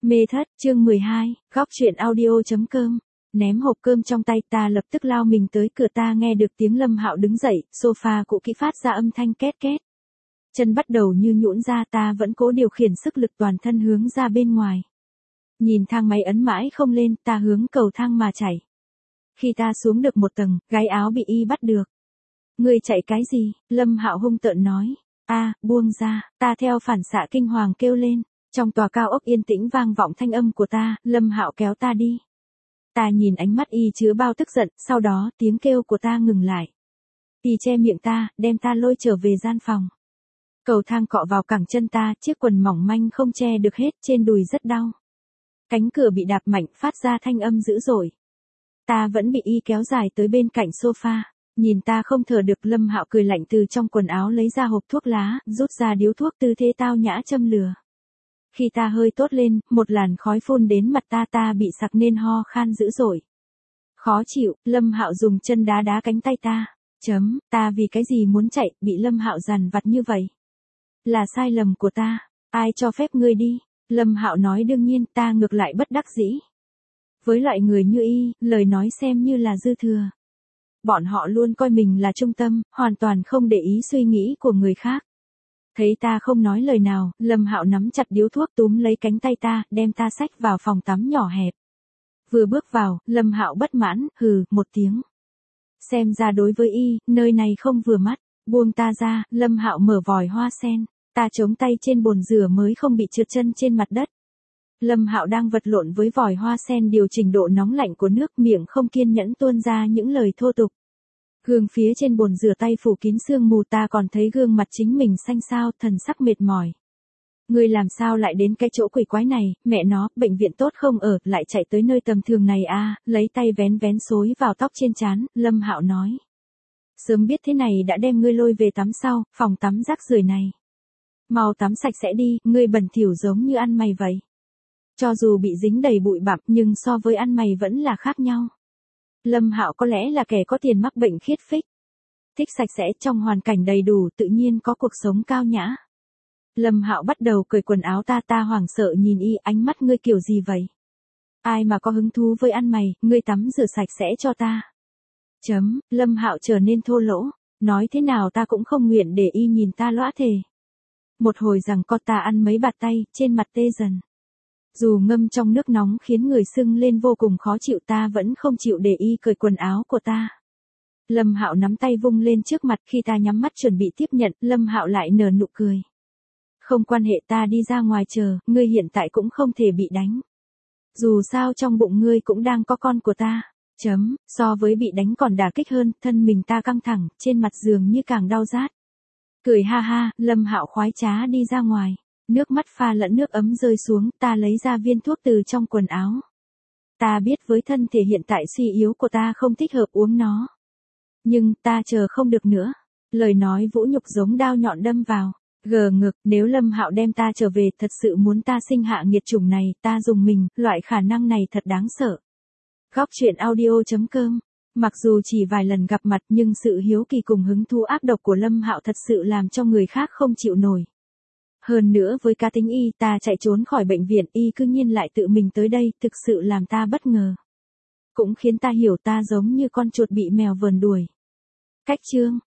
Mê thất, chương 12, góc truyện audio.com. Ném hộp cơm trong tay, ta lập tức lao mình tới cửa. Ta nghe được tiếng Lâm Hạo đứng dậy, sofa cũ kỹ phát ra âm thanh két két. Chân bắt đầu như nhũn ra, ta vẫn cố điều khiển sức lực toàn thân hướng ra bên ngoài. Nhìn thang máy ấn mãi không lên, ta hướng cầu thang mà chạy. Khi ta xuống được một tầng, gáy áo bị y bắt được. Ngươi chạy cái gì? Lâm Hạo hung tợn nói. Buông ra. Ta theo phản xạ kinh hoàng kêu lên. Trong tòa cao ốc yên tĩnh vang vọng thanh âm của ta. Lâm Hạo kéo ta đi. Ta nhìn ánh mắt y chứa bao tức giận, sau đó tiếng kêu của ta ngừng lại. Y che miệng ta, đem ta lôi trở về gian phòng. Cầu thang cọ vào cẳng chân ta, chiếc quần mỏng manh không che được hết, trên đùi rất đau. Cánh cửa bị đạp mạnh, phát ra thanh âm dữ dội. Ta vẫn bị y kéo dài tới bên cạnh sofa. Nhìn ta không thở được, Lâm Hạo cười lạnh từ trong quần áo lấy ra hộp thuốc lá, rút ra điếu thuốc, tư thế tao nhã châm lửa. Khi ta hơi tốt lên, một làn khói phun đến mặt ta bị sặc nên ho khan dữ dội. Khó chịu, Lâm Hạo dùng chân đá đá cánh tay ta. Ta vì cái gì muốn chạy, bị Lâm Hạo dằn vặt như vậy? Là sai lầm của ta, ai cho phép ngươi đi? Lâm Hạo nói. Đương nhiên, ta ngược lại bất đắc dĩ. Với loại người như y, lời nói xem như là dư thừa. Bọn họ luôn coi mình là trung tâm, hoàn toàn không để ý suy nghĩ của người khác. Thấy ta không nói lời nào, Lâm Hạo nắm chặt điếu thuốc, túm lấy cánh tay ta, đem ta xách vào phòng tắm nhỏ hẹp. Vừa bước vào, Lâm Hạo bất mãn, hừ một tiếng. Xem ra đối với y, nơi này không vừa mắt. Buông ta ra, Lâm Hạo mở vòi hoa sen. Ta chống tay trên bồn rửa mới không bị trượt chân trên mặt đất. Lâm Hạo đang vật lộn với vòi hoa sen điều chỉnh độ nóng lạnh của nước, miệng không kiên nhẫn tuôn ra những lời thô tục. Gương phía trên bồn rửa tay phủ kín sương mù, ta còn thấy gương mặt chính mình xanh xao, thần sắc mệt mỏi. Ngươi làm sao lại đến cái chỗ quỷ quái này, mẹ nó, bệnh viện tốt không ở, lại chạy tới nơi tầm thường này à? Lấy tay vén vén xối vào tóc trên trán, Lâm Hạo nói. Sớm biết thế này đã đem ngươi lôi về tắm sau, phòng tắm rác rưởi này. Mau tắm sạch sẽ đi, ngươi bẩn thỉu giống như ăn mày vậy. Cho dù bị dính đầy bụi bặm nhưng so với ăn mày vẫn là khác nhau. Lâm Hạo có lẽ là kẻ có tiền mắc bệnh khiết phích. Thích sạch sẽ, trong hoàn cảnh đầy đủ, tự nhiên có cuộc sống cao nhã. Lâm Hạo bắt đầu cởi quần áo ta hoảng sợ nhìn y, ánh mắt ngươi kiểu gì vậy? Ai mà có hứng thú với ăn mày, ngươi tắm rửa sạch sẽ cho ta. Lâm Hạo trở nên thô lỗ, nói thế nào ta cũng không nguyện để y nhìn ta lõa thề. Một hồi rằng co, ta ăn mấy bạt tay, trên mặt tê dần. Dù ngâm trong nước nóng khiến người sưng lên vô cùng khó chịu, ta vẫn không chịu để y cởi quần áo của ta. Lâm Hạo nắm tay vung lên trước mặt, khi ta nhắm mắt chuẩn bị tiếp nhận, Lâm Hạo lại nở nụ cười. Không quan hệ, ta đi ra ngoài chờ, ngươi hiện tại cũng không thể bị đánh. Dù sao trong bụng ngươi cũng đang có con của ta. So với bị đánh còn đả kích hơn, thân mình ta căng thẳng, trên mặt giường như càng đau rát. Cười ha ha, Lâm Hạo khoái trá đi ra ngoài. Nước mắt pha lẫn nước ấm rơi xuống, ta lấy ra viên thuốc từ trong quần áo. Ta biết với thân thể hiện tại suy yếu của ta không thích hợp uống nó. Nhưng, ta chờ không được nữa. Lời nói vũ nhục giống đao nhọn đâm vào. Gờ ngực, nếu Lâm Hạo đem ta trở về, thật sự muốn ta sinh hạ nghiệt chủng này, ta dùng mình, loại khả năng này thật đáng sợ. Góc truyện audio.com. Mặc dù chỉ vài lần gặp mặt nhưng sự hiếu kỳ cùng hứng thú ác độc của Lâm Hạo thật sự làm cho người khác không chịu nổi. Hơn nữa với cá tính y, ta chạy trốn khỏi bệnh viện, y cư nhiên lại tự mình tới đây, thực sự làm ta bất ngờ. Cũng khiến ta hiểu ta giống như con chuột bị mèo vờn đuổi. Cách chương.